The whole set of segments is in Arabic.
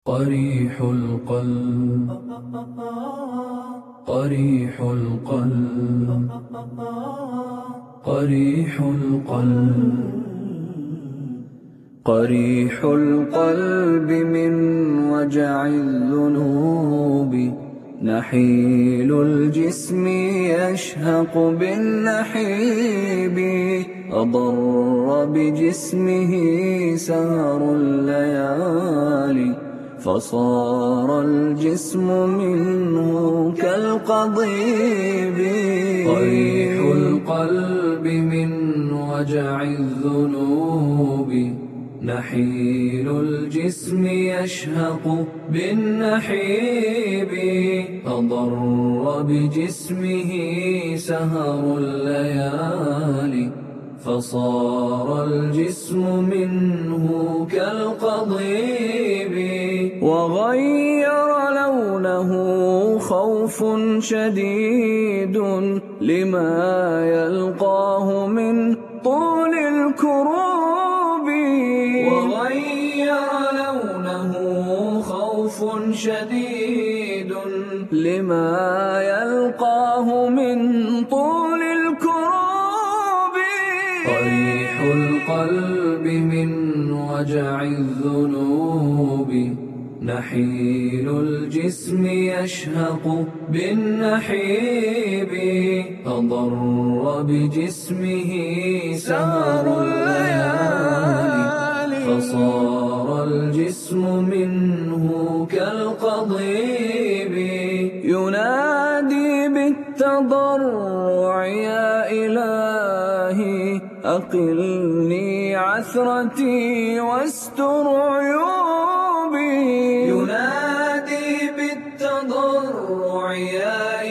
قريح القلب قريح القلب قريح القلب قريح القلب من وجع الذنوب، نحيل الجسم يشهق بالنحيب، أضر بجسمه سهر الليالي، فصار الجسم منه كالقضيب. قريح القلب من وجع الذنوب، نحيل الجسم يشهق بالنحيب، أضر بجسمه سهر الليالي، فصار الجسم منه كالقضيب. وغير لونه خوف شديد لما يلقاه من طول الكروب. وغير لونه خوف شديد لما يلقاه من طول الكروب. قريح القلب من وجع الذنوب، نحيل الجسم يشهق بالنحيب، أضر بجسمه سهر الليالي، فصار الجسم منه كالقضيب. ينادي بالتضرع يا إلهي، أقلني عثرتي واستر عيوبي. ينادي بالتضرع يا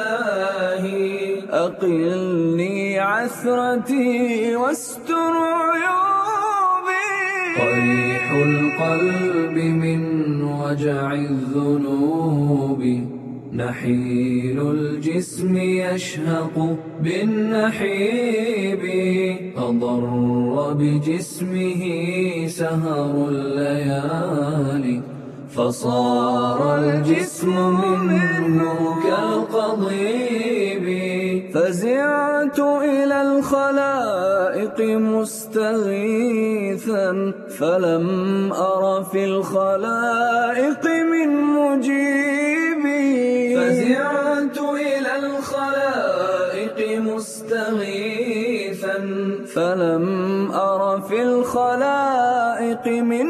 إلهي، أقلني عثرتي واستر عيوبي. قريح القلب من وجع الذنوب، نحيل الجسم يشهق بالنحيب، أضر بجسمه سهر الليالي، فصار الجسم منه كالقضيب. فزعت إلى الخلائق مستغيثا، فلم أر في الخلائق من مجيبي. فزعت إلى الخلائق مستغيثا، فلم أر في الخلائق من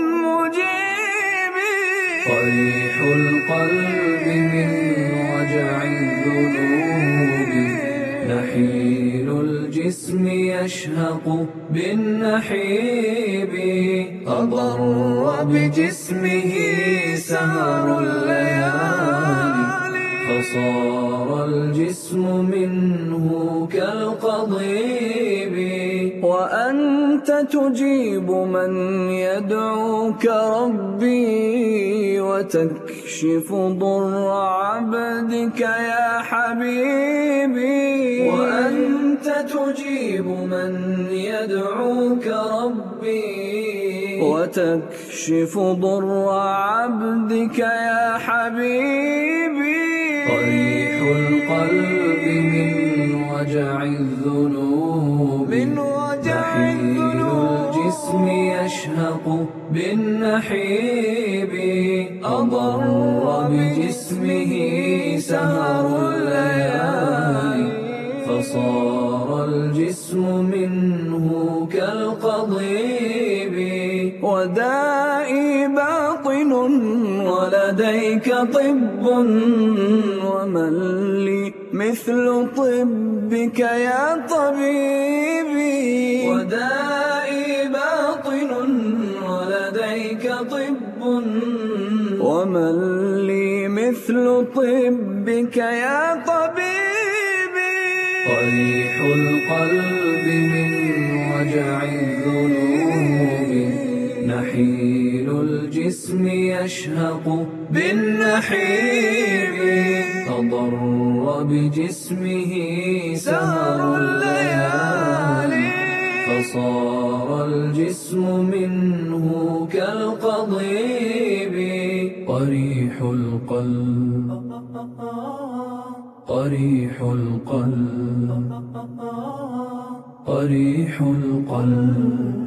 مجيبي. قريح القلب من وجع الذنوب، نحيل الجسم يشهق بالنحيب، أضر بجسمه سهر الليالي، فصار الجسم منه كالقضيب. وأنت تجيب من يدعوك ربي، وتكشف ضر عبدك يا حبيبي. وأنت تجيب من يدعوك ربي، وتكشف ضر عبدك يا حبيبي. قريح القلب من وجع الذنوب، نحيل الجسم يشهق بالنحيب، أضر بجسمه سهر الليالي، فصار الجسم منه كالقضيب. ودائي باطن ولديك طب، ومن لي مثل طبك يا طبيبي. ودائي باطن ولديك طب، ومن لي مثل طبك يا طبيبي. قريح القلب من وجع الذنوب، نحيل الجسم يشهق بالنحيب، أضر بجسمه سهر الليالي، فصار الجسم منه كالقضيب. قريح القلب قريح القلب قريح القلب